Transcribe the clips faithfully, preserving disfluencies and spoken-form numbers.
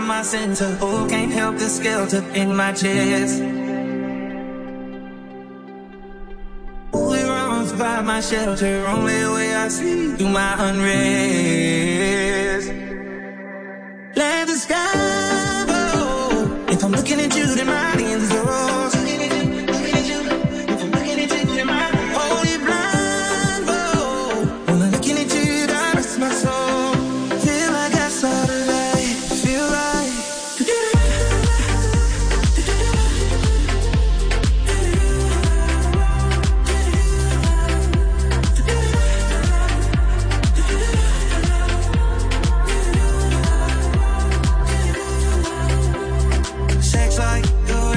my center. Oh, can't help the skelter in my chest. Oh, it runs by my shelter. Only way I see through my unrest. Let the sky go. If I'm looking at you, then my hands are yours. Sex like yours.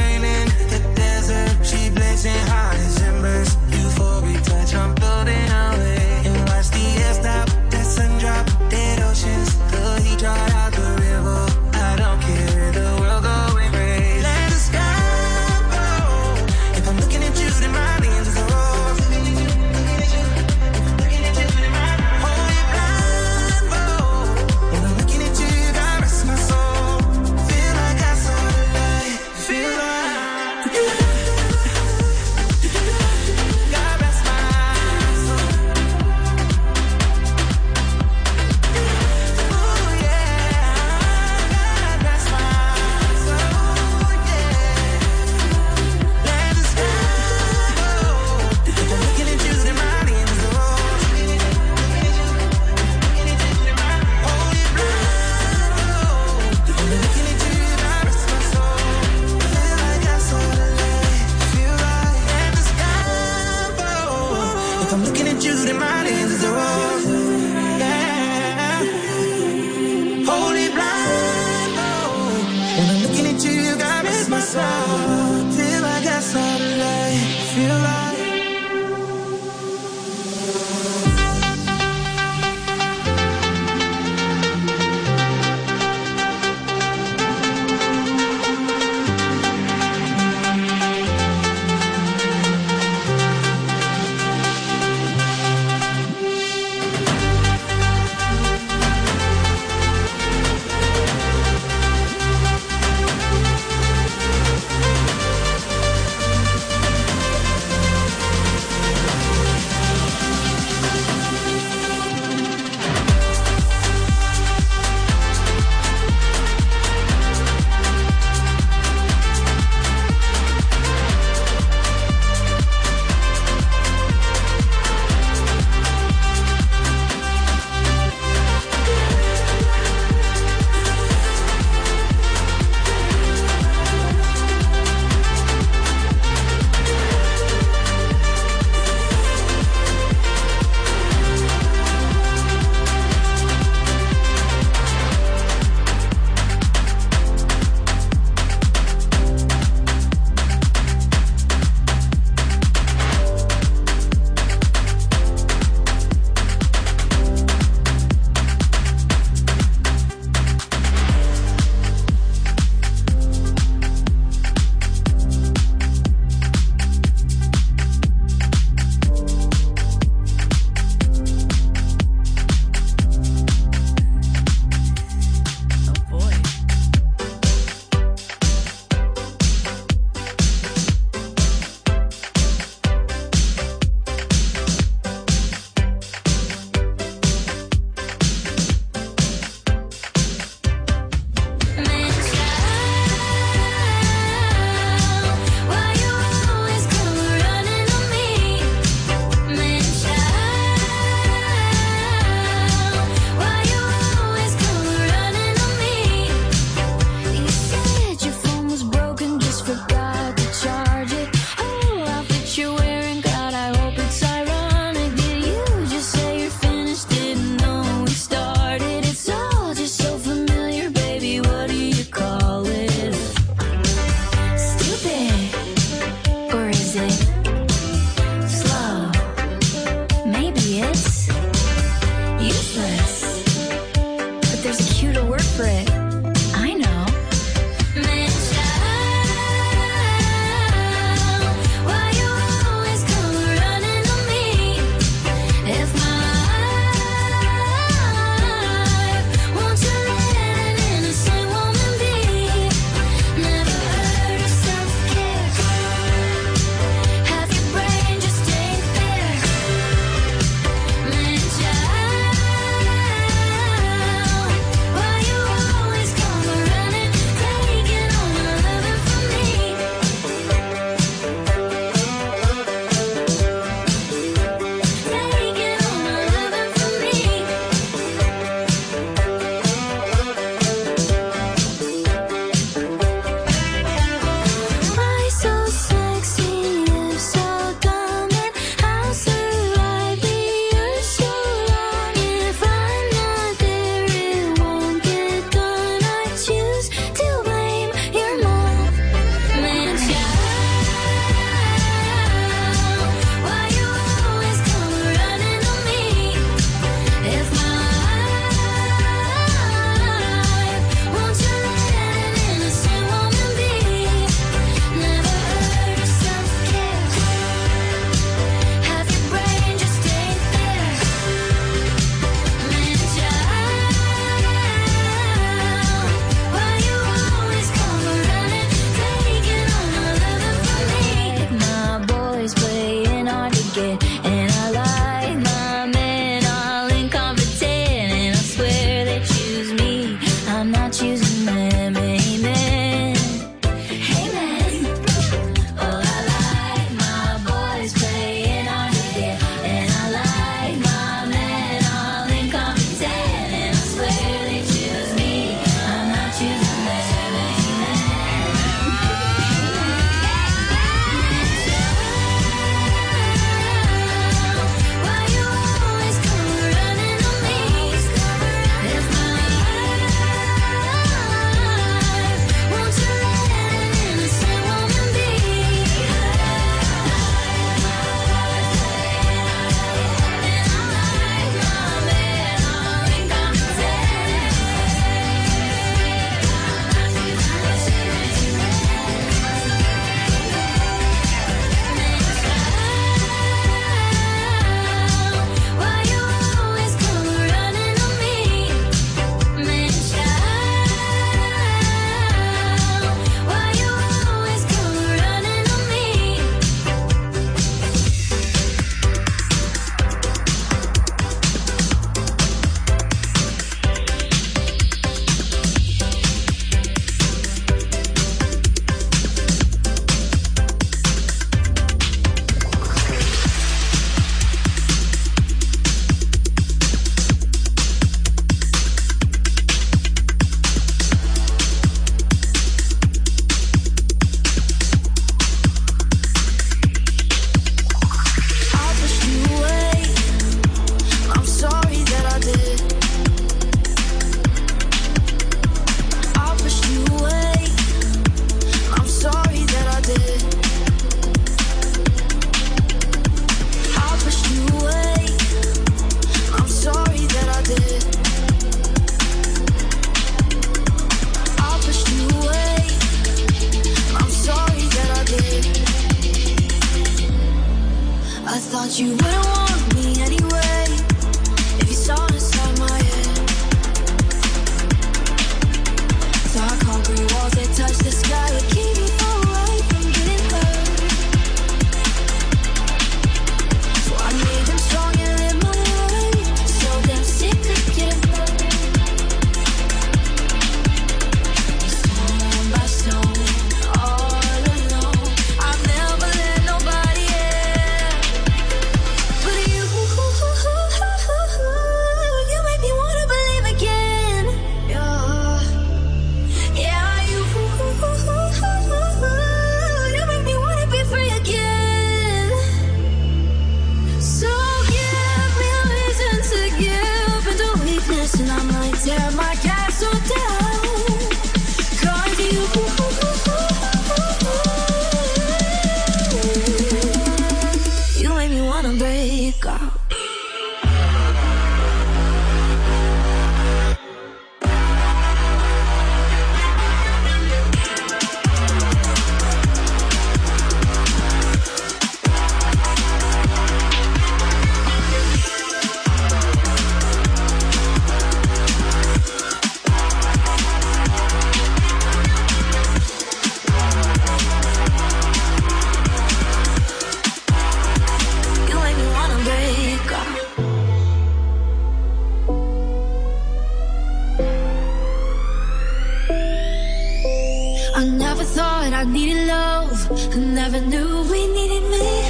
I never thought I needed love. I never knew we needed me.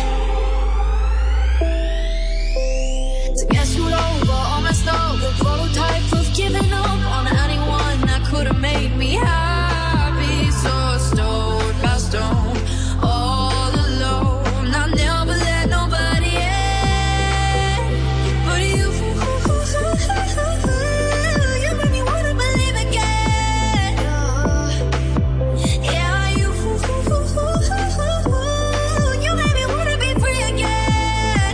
To get you over all my stuff, the prototype of giving up on anyone that could have made me happy. So stone by stone, all alone. I never let nobody in, but you, you made me wanna believe again. Yeah, you, you made me wanna be free again.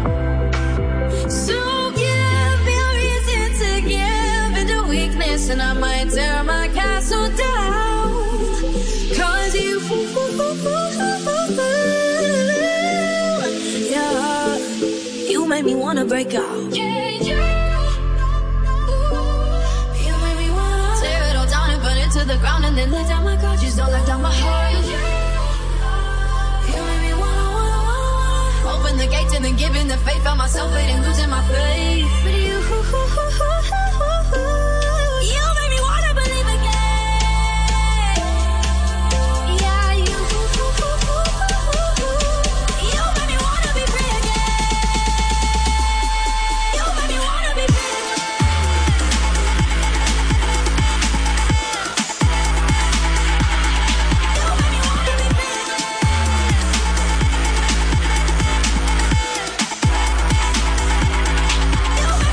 So give me a reason to give into weakness, and I might tear my castle down. Cause you, yeah, you made me wanna break out. Yeah, you, you made me wanna tear it all down and burn it to the ground, and then let down my guard. Just don't let down my heart. You made me wanna, wanna, wanna open the gates and then giving the faith. Found myself fading, losing my faith. But you, you made me wanna believe again. Yeah, you, you made me wanna be free again. You made me wanna be free again. You made me wanna be free again. You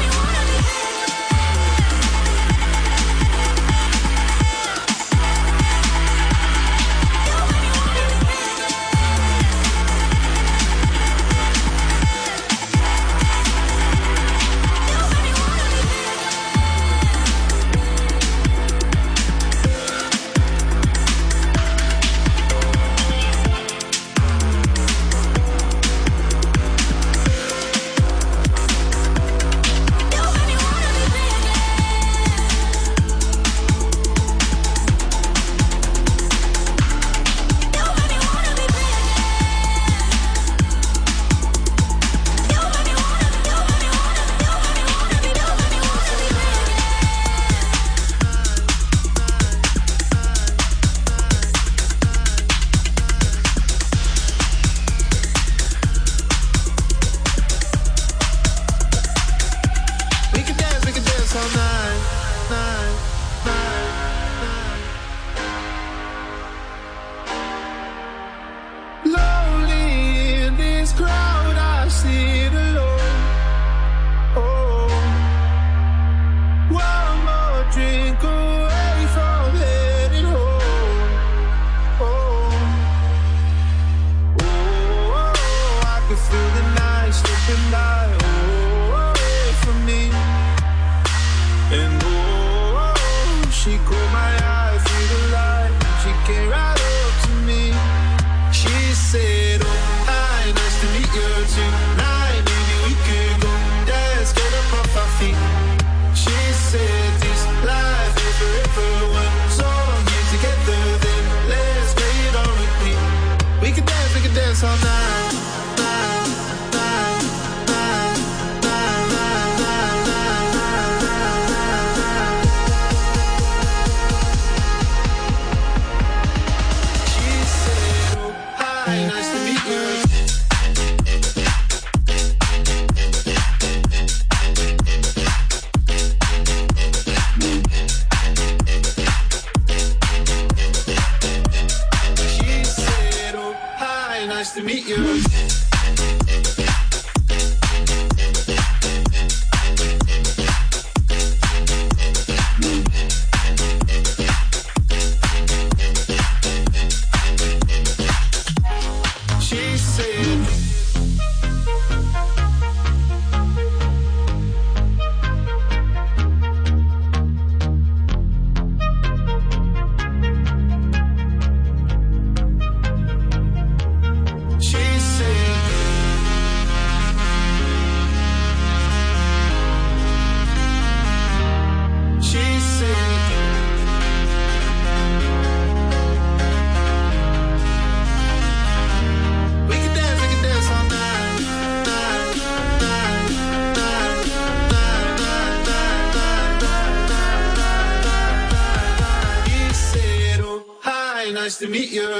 nice to meet you.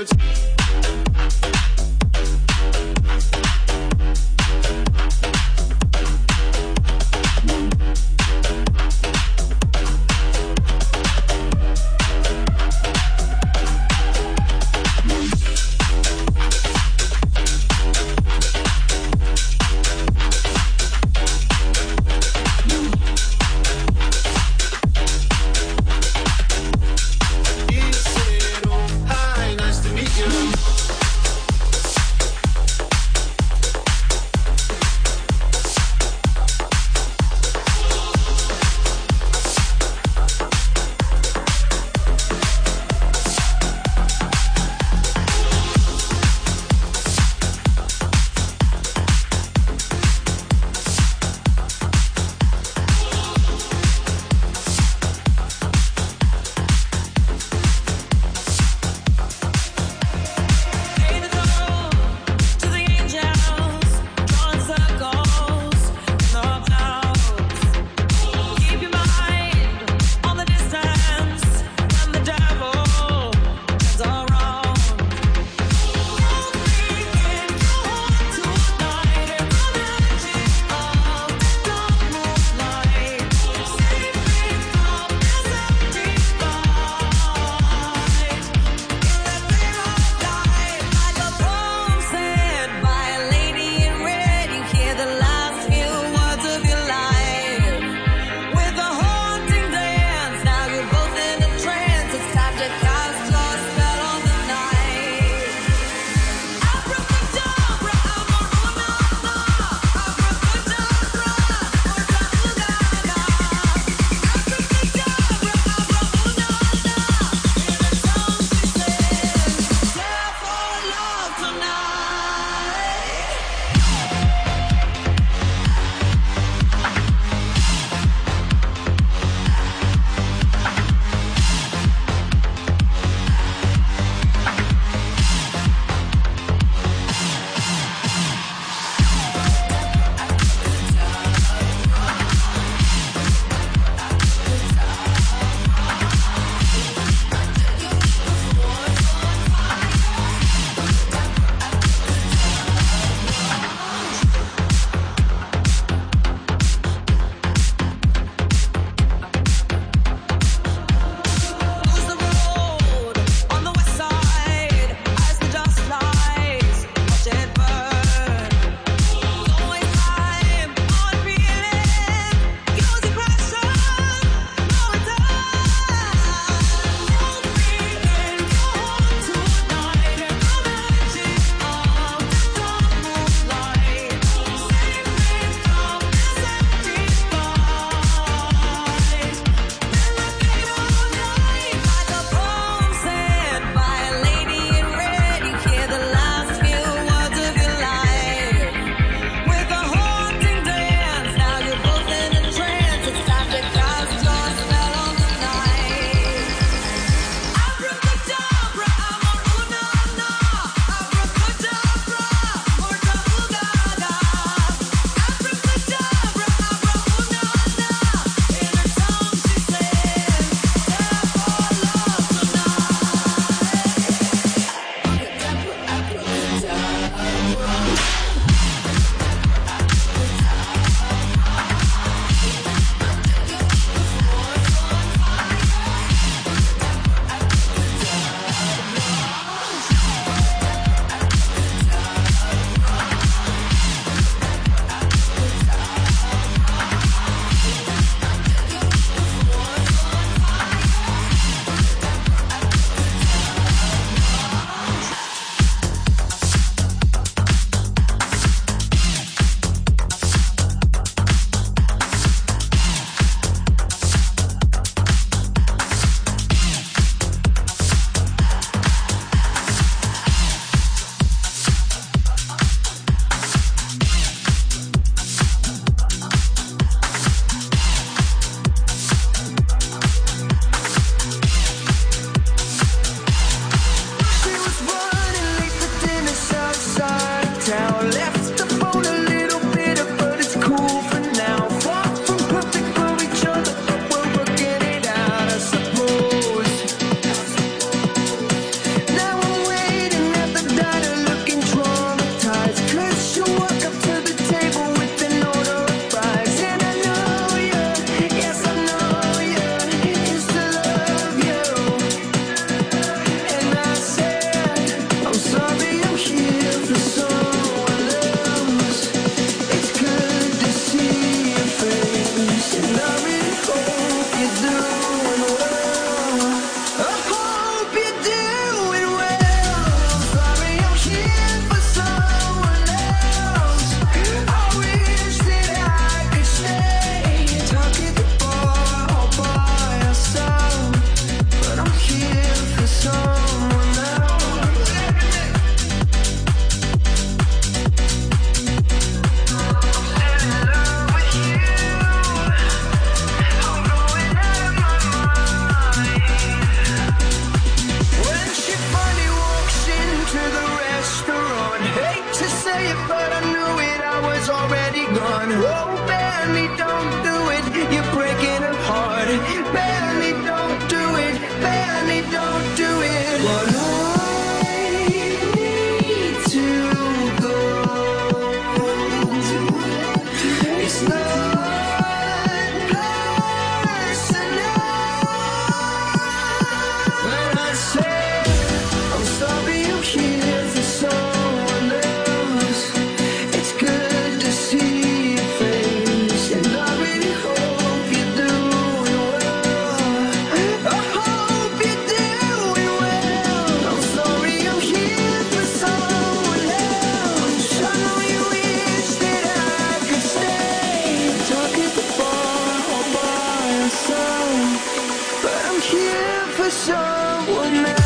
He said, oh, hi, nice to meet you. here for someone else.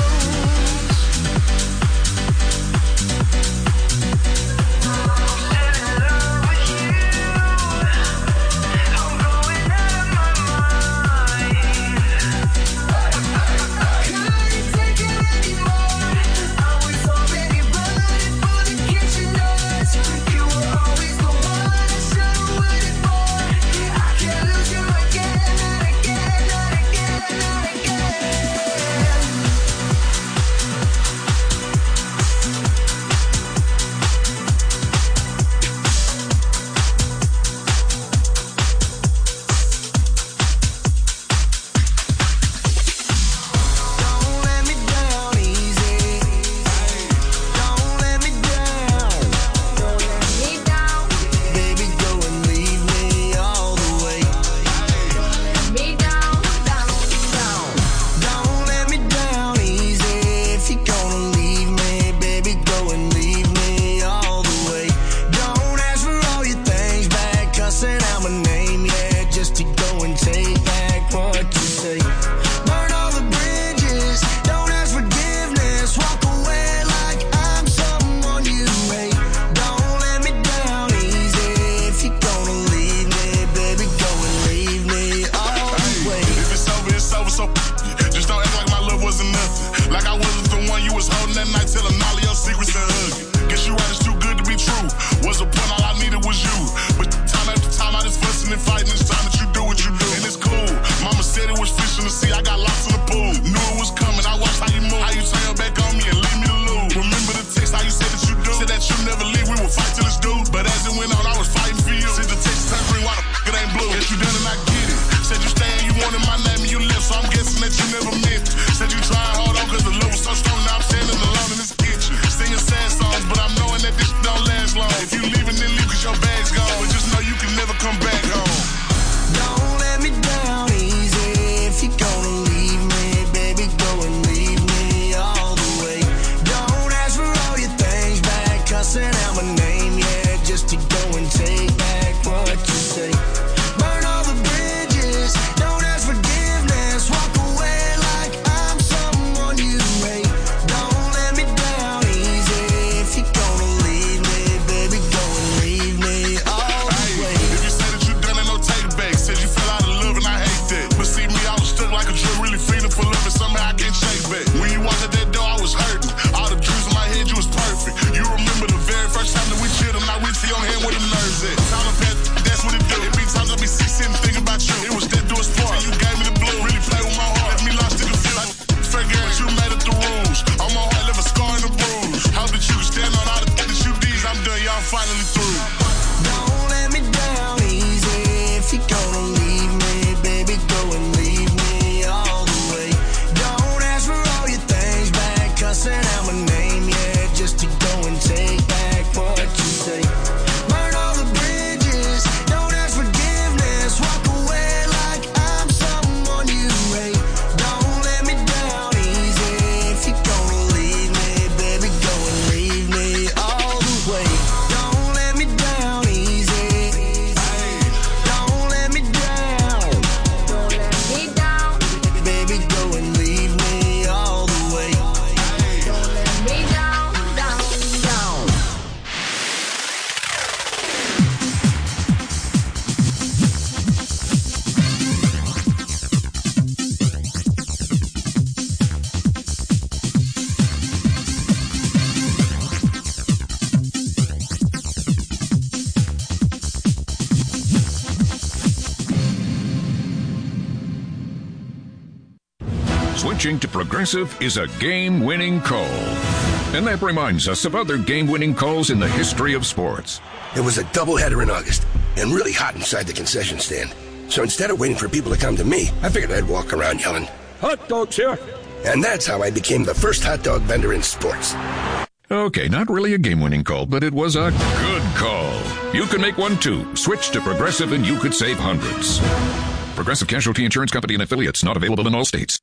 Switching to Progressive is a game-winning call. And that reminds us of other game-winning calls in the history of sports. It was a doubleheader in August, and really hot inside the concession stand. So instead of waiting for people to come to me, I figured I'd walk around yelling, "Hot dogs here!" And that's how I became the first hot dog vendor in sports. Okay, not really a game-winning call, but it was a good call. You can make one too. Switch to Progressive and you could save hundreds. Progressive Casualty Insurance Company and Affiliates, not available in all states.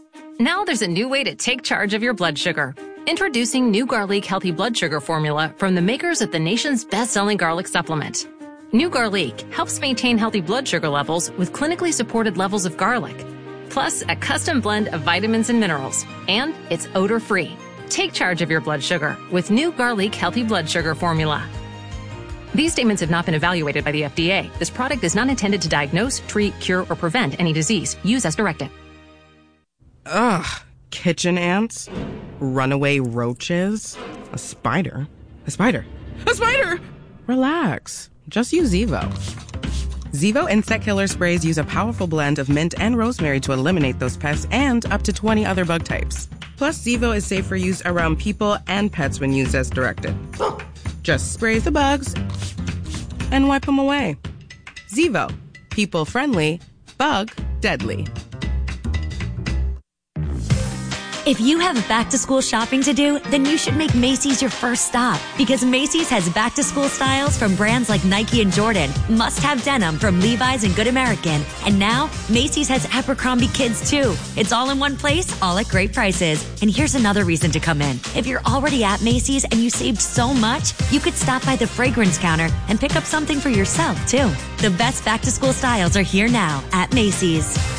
Now there's a new way to take charge of your blood sugar. Introducing new Garlic Healthy Blood Sugar Formula from the makers of the nation's best-selling garlic supplement. New Garlic helps maintain healthy blood sugar levels with clinically supported levels of garlic. plus a custom blend of vitamins and minerals. And it's odor-free. Take charge of your blood sugar with new Garlic Healthy Blood Sugar Formula. These statements have not been evaluated by the F D A. This product is not intended to diagnose, treat, cure, or prevent any disease. Use as directed. Ugh. Kitchen ants? Runaway roaches? A spider? A spider? A spider! Relax. Just use Zevo. Zevo insect killer sprays use a powerful blend of mint and rosemary to eliminate those pests and up to twenty other bug types. Plus, Zevo is safe for use around people and pets when used as directed. Just spray the bugs and wipe them away. Zevo. People friendly, bug deadly. If you have back-to-school shopping to do, then you should make Macy's your first stop. Because Macy's has back-to-school styles from brands like Nike and Jordan, must-have denim from Levi's and Good American, and now Macy's has Abercrombie Kids too. It's all in one place, all at great prices. And here's another reason to come in. If you're already at Macy's and you saved so much, you could stop by the fragrance counter and pick up something for yourself too. The best back-to-school styles are here now at Macy's.